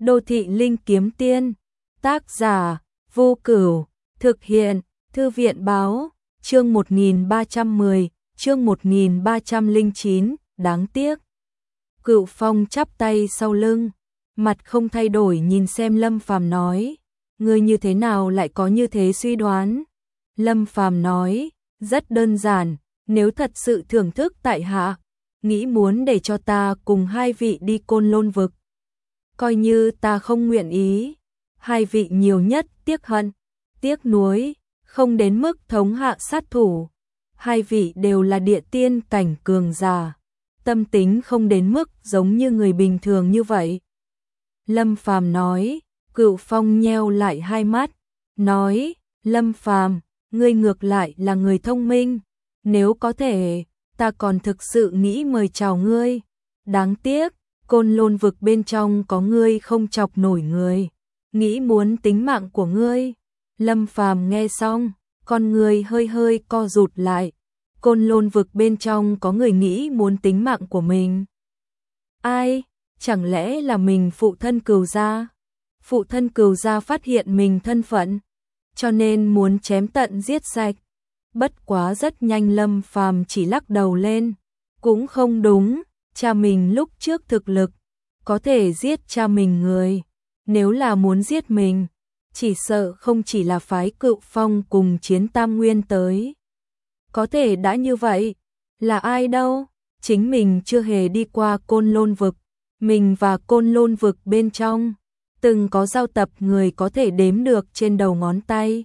Đô thị linh kiếm tiên, tác giả, Vô Cửu, thực hiện, Thư viện báo, chương 1310, chương 1309, đáng tiếc. Cửu Phong chắp tay sau lưng, mặt không thay đổi nhìn xem Lâm Phàm nói, ngươi như thế nào lại có như thế suy đoán? Lâm Phàm nói, rất đơn giản, nếu thật sự thưởng thức tại hạ, nghĩ muốn để cho ta cùng hai vị đi Côn Lôn vực. Coi như ta không nguyện ý, hai vị nhiều nhất tiếc hận, tiếc nuối, không đến mức thống hạ sát thủ. Hai vị đều là địa tiên cảnh cường giả, tâm tính không đến mức giống như người bình thường như vậy. Lâm Phàm nói, Cửu Phong nheo lại hai mắt, nói, Lâm Phàm, ngươi ngược lại là người thông minh, nếu có thể, ta còn thực sự nghĩ mời chào ngươi. Đáng tiếc, Côn Lôn vực bên trong có ngươi không chọc nổi người, nghĩ muốn tính mạng của ngươi. Lâm Phàm nghe xong, con người hơi hơi co rụt lại. Côn Lôn vực bên trong có người nghĩ muốn tính mạng của mình. Ai? Chẳng lẽ là mình phụ thân Cửu gia? Phụ thân Cửu gia phát hiện mình thân phận, cho nên muốn chém tận giết sạch. Bất quá rất nhanh Lâm Phàm chỉ lắc đầu lên, cũng không đúng, cha mình lúc trước thực lực, có thể giết cha mình người, nếu là muốn giết mình, chỉ sợ không chỉ là phái Cửu Phong cùng Chiến Tam Nguyên tới. Có thể đã như vậy, là ai đâu, chính mình chưa hề đi qua Côn Lôn vực, mình và Côn Lôn vực bên trong, từng có giao tập người có thể đếm được trên đầu ngón tay.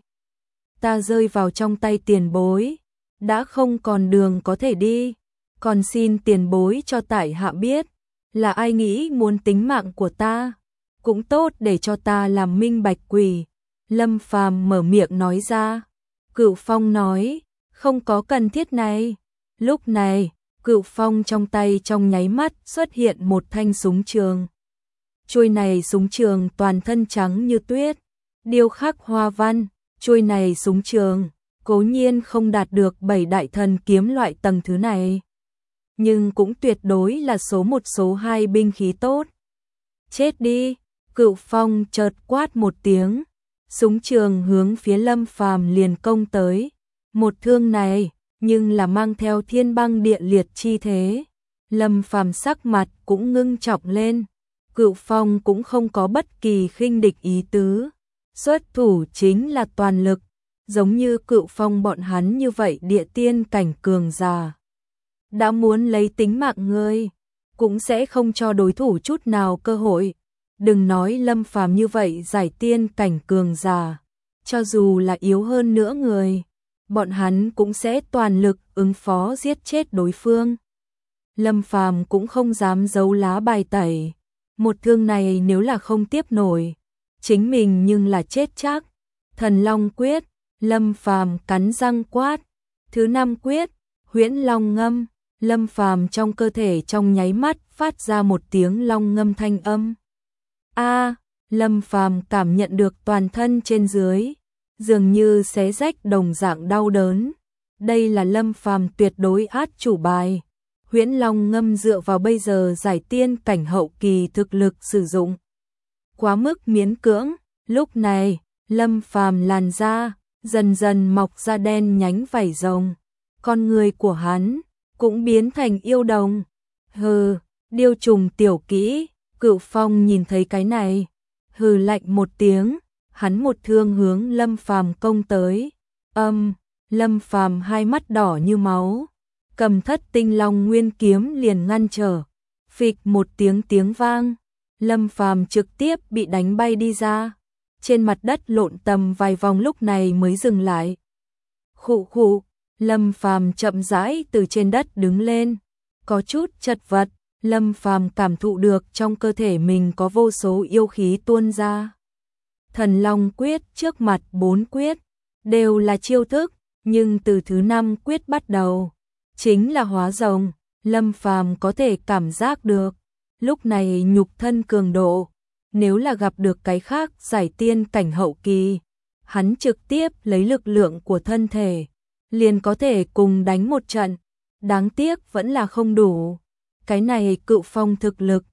Ta rơi vào trong tay tiền bối, đã không còn đường có thể đi, còn xin tiền bối cho tại hạ biết, là ai nghĩ muốn tính mạng của ta, cũng tốt để cho ta làm minh bạch quỷ. Lâm Phàm mở miệng nói ra. Cửu Phong nói, không có cần thiết này. Lúc này, Cửu Phong trong tay trong nháy mắt xuất hiện một thanh súng trường. Chuôi này súng trường toàn thân trắng như tuyết, điêu khắc hoa văn. Chuôi này súng trường, cố nhiên không đạt được 7 đại thần kiếm loại tầng thứ này, nhưng cũng tuyệt đối là số 1 số 2 binh khí tốt. Chết đi, Cửu Phong chợt quát một tiếng, súng trường hướng phía Lâm Phàm liền công tới. Một thương này, nhưng là mang theo thiên băng địa liệt chi thế. Lâm Phàm sắc mặt cũng ngưng trọng lên, Cửu Phong cũng không có bất kỳ khinh địch ý tứ. Xuất thủ chính là toàn lực, giống như Cửu Phong bọn hắn như vậy địa tiên cảnh cường giả. Đã muốn lấy tính mạng ngươi, cũng sẽ không cho đối thủ chút nào cơ hội. Đừng nói Lâm Phàm như vậy giải tiên cảnh cường giả, cho dù là yếu hơn nữa người, bọn hắn cũng sẽ toàn lực ứng phó giết chết đối phương. Lâm Phàm cũng không dám giấu lá bài tẩy, một thương này nếu là không tiếp nổi, chính mình nhưng là chết chắc. Thần Long quyết, Lâm Phàm cắn răng quát. Thứ 5 quyết, Huyễn Long ngâm. Lâm Phàm trong cơ thể trong nháy mắt phát ra một tiếng long ngâm thanh âm. Lâm Phàm cảm nhận được toàn thân trên dưới dường như xé rách đồng dạng đau đớn. Đây là Lâm Phàm tuyệt đối át chủ bài. Huyễn Long ngâm dựa vào bây giờ giải tiên cảnh hậu kỳ thực lực sử dụng quá mức miễn cưỡng. Lúc này, Lâm Phàm làn da dần dần mọc ra đen nhánh vảy rồng, con người của hắn cũng biến thành yêu đồng. Hừ, điêu trùng tiểu kỹ. Cửu Phong nhìn thấy cái này, hừ lạnh một tiếng, hắn một thương hướng Lâm Phàm công tới. Lâm Phàm hai mắt đỏ như máu, cầm Thất Tinh Long Nguyên kiếm liền ngăn trở. Phịch một tiếng vang, Lâm Phàm trực tiếp bị đánh bay đi ra, trên mặt đất lộn tầm vài vòng lúc này mới dừng lại. Khụ khụ, Lâm Phàm chậm rãi từ trên đất đứng lên, có chút chật vật. Lâm Phàm cảm thụ được trong cơ thể mình có vô số yêu khí tuôn ra. Thần Long quyết trước mặt 4 quyết đều là chiêu thức, nhưng từ thứ 5 quyết bắt đầu chính là hóa rồng. Lâm Phàm có thể cảm giác được, lúc này nhục thân cường độ, nếu là gặp được cái khác giải tiên cảnh hậu kỳ, hắn trực tiếp lấy lực lượng của thân thể, liền có thể cùng đánh một trận. Đáng tiếc vẫn là không đủ. Cái này Cửu Phong thực lực,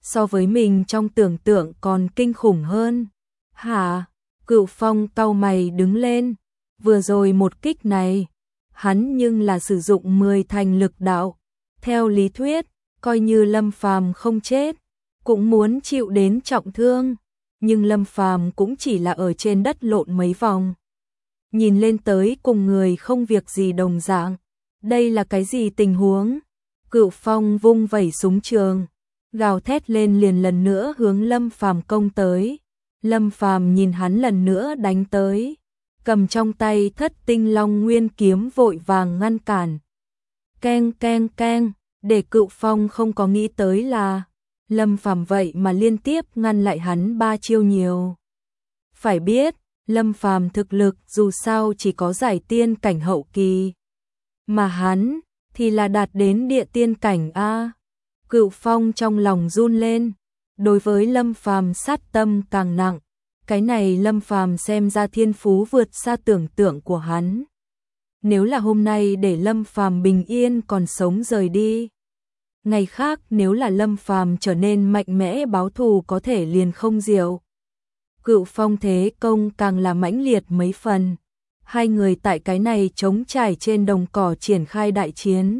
so với mình trong tưởng tượng còn kinh khủng hơn. Hả? Cửu Phong cau mày đứng lên, vừa rồi một kích này, hắn nhưng là sử dụng 10 thành lực đạo. Theo lý thuyết, coi như Lâm Phàm không chết, cũng muốn chịu đến trọng thương, nhưng Lâm Phàm cũng chỉ là ở trên đất lộn mấy vòng. Nhìn lên tới cùng người không việc gì đồng dạng, đây là cái gì tình huống? Cửu Phong vung vẩy súng trường, gào thét lên liền lần nữa hướng Lâm Phàm công tới. Lâm Phàm nhìn hắn lần nữa đánh tới, cầm trong tay Thất Tinh Long Nguyên kiếm vội vàng ngăn cản. Keng keng keng, để Cửu Phong không có nghĩ tới là Lâm Phàm vậy mà liên tiếp ngăn lại hắn 3 chiêu nhiều. Phải biết, Lâm Phàm thực lực dù sao chỉ có giải tiên cảnh hậu kỳ, mà hắn thì là đạt đến địa tiên cảnh a. Cửu Phong trong lòng run lên, đối với Lâm Phàm sát tâm càng nặng, cái này Lâm Phàm xem ra thiên phú vượt xa tưởng tượng của hắn. Nếu là hôm nay để Lâm Phàm bình yên còn sống rời đi, ngày khác nếu là Lâm Phàm trở nên mạnh mẽ báo thù có thể liền không diệu. Cửu Phong thế công càng là mãnh liệt mấy phần. Hai người tại cái này trống trải trên đồng cỏ triển khai đại chiến.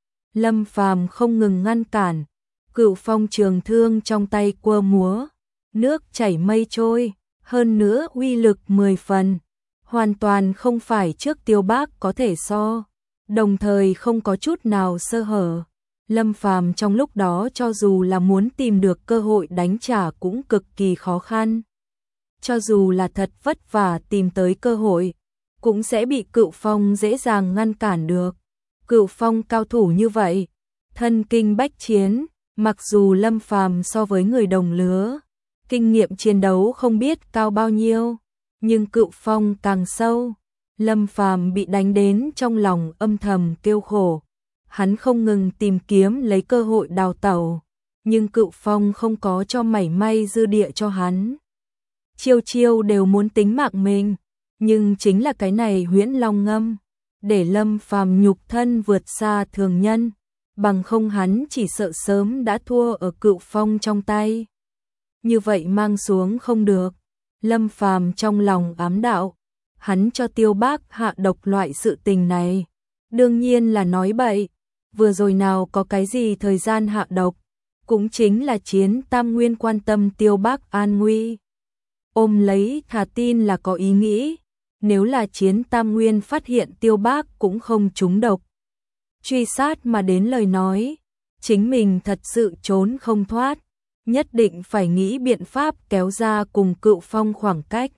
Lâm Phàm không ngừng ngăn cản, Cửu Phong trường thương trong tay quơ múa, nước chảy mây trôi, hơn nữa uy lực 10 phần, hoàn toàn không phải trước Tiêu Bác có thể so, đồng thời không có chút nào sơ hở. Lâm Phàm trong lúc đó cho dù là muốn tìm được cơ hội đánh trả cũng cực kỳ khó khăn. Cho dù là thật vất vả tìm tới cơ hội, cũng sẽ bị Cửu Phong dễ dàng ngăn cản được. Cửu Phong cao thủ như vậy, thân kinh bách chiến, mặc dù Lâm Phàm so với người đồng lứa, kinh nghiệm chiến đấu không biết cao bao nhiêu, nhưng Cửu Phong càng sâu. Lâm Phàm bị đánh đến trong lòng âm thầm kêu khổ, hắn không ngừng tìm kiếm lấy cơ hội đào tẩu, nhưng Cửu Phong không có cho mảy may dư địa cho hắn. Chiêu chiêu đều muốn tính mạng mình, nhưng chính là cái này Huyễn Long Ngâm, để Lâm Phàm nhục thân vượt xa thường nhân, bằng không hắn chỉ sợ sớm đã thua ở Cửu Phong trong tay. Như vậy mang xuống không được. Lâm Phàm trong lòng ám đạo, hắn cho Tiêu Bác hạ độc loại sự tình này, đương nhiên là nói bậy, vừa rồi nào có cái gì thời gian hạ độc, cũng chính là Chiến Tam Nguyên quan tâm Tiêu Bác an nguy. Ôm lấy thà tin là có ý nghĩ, nếu là Chiến Tam Nguyên phát hiện Tiêu Bác cũng không trúng độc, truy sát mà đến lời nói, chính mình thật sự trốn không thoát, nhất định phải nghĩ biện pháp kéo ra cùng Cửu Phong khoảng cách.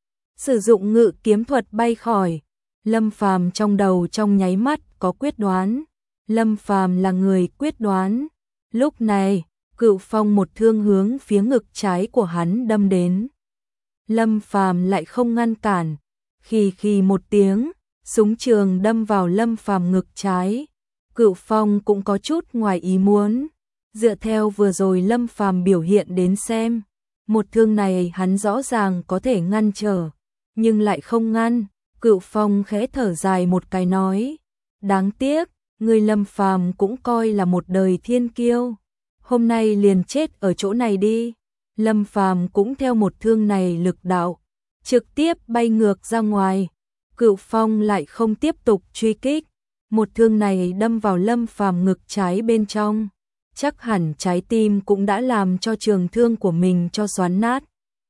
Sử dụng ngự kiếm thuật bay khỏi, Lâm Phàm trong đầu trong nháy mắt có quyết đoán, Lâm Phàm là người quyết đoán. Lúc này, Cửu Phong một thương hướng phía ngực trái của hắn đâm đến. Lâm Phàm lại không ngăn cản, khì khì một tiếng, súng trường đâm vào Lâm Phàm ngực trái. Cửu Phong cũng có chút ngoài ý muốn, dựa theo vừa rồi Lâm Phàm biểu hiện đến xem, một thương này hắn rõ ràng có thể ngăn trở, nhưng lại không ngăn. Cửu Phong khẽ thở dài một cái nói, đáng tiếc, người Lâm Phàm cũng coi là một đời thiên kiêu, hôm nay liền chết ở chỗ này đi. Lâm Phàm cũng theo một thương này lực đạo, trực tiếp bay ngược ra ngoài. Cửu Phong lại không tiếp tục truy kích, một thương này đâm vào Lâm Phàm ngực trái bên trong, chắc hẳn trái tim cũng đã làm cho trường thương của mình cho xoắn nát.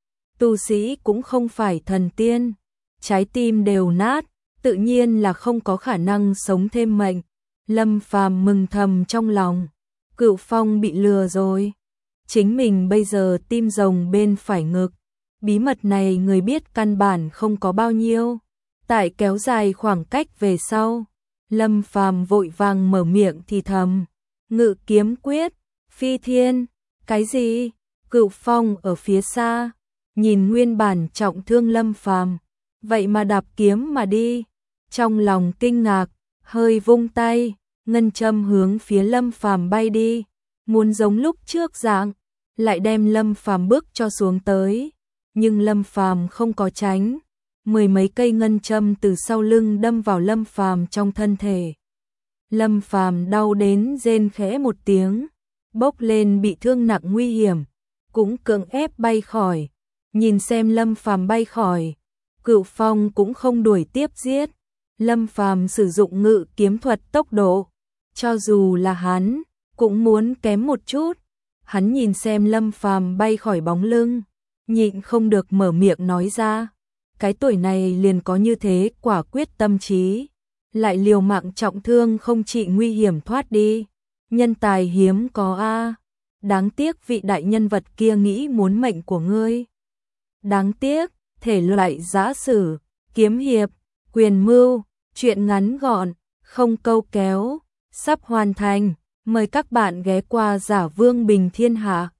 Tu sĩ cũng không phải thần tiên, trái tim đều nát, tự nhiên là không có khả năng sống thêm mệnh. Lâm Phàm mừng thầm trong lòng, Cửu Phong bị lừa rồi. Chính mình bây giờ tim rồng bên phải ngực, bí mật này người biết căn bản không có bao nhiêu. Tại kéo dài khoảng cách về sau, Lâm Phàm vội vàng mở miệng thì thầm, ngự kiếm quyết, phi thiên, cái gì? Cửu Phong ở phía xa, nhìn nguyên bản trọng thương Lâm Phàm, vậy mà đạp kiếm mà đi, trong lòng kinh ngạc, hơi vung tay, ngân châm hướng phía Lâm Phàm bay đi, muốn giống lúc trước dạng, lại đem Lâm Phàm bước cho xuống tới, nhưng Lâm Phàm không có tránh, mười mấy cây ngân châm từ sau lưng đâm vào Lâm Phàm trong thân thể. Lâm Phàm đau đến rên khẽ một tiếng, bốc lên bị thương nặng nguy hiểm, cũng cưỡng ép bay khỏi. Nhìn xem Lâm Phàm bay khỏi, Cửu Phong cũng không đuổi tiếp giết. Lâm Phàm sử dụng ngự kiếm thuật tốc độ, cho dù là hắn cũng muốn kém một chút. Hắn nhìn xem Lâm Phàm bay khỏi bóng lưng, nhịn không được mở miệng nói ra, cái tuổi này liền có như thế quả quyết tâm trí, lại liều mạng trọng thương không trị nguy hiểm thoát đi, nhân tài hiếm có a. Đáng tiếc vị đại nhân vật kia nghĩ muốn mệnh của ngươi. Đáng tiếc, thể loại giã sử, kiếm hiệp, quyền mưu, truyện ngắn gọn, không câu kéo, sắp hoàn thành. Mời các bạn ghé qua Giả Vương Bình Thiên Hạ.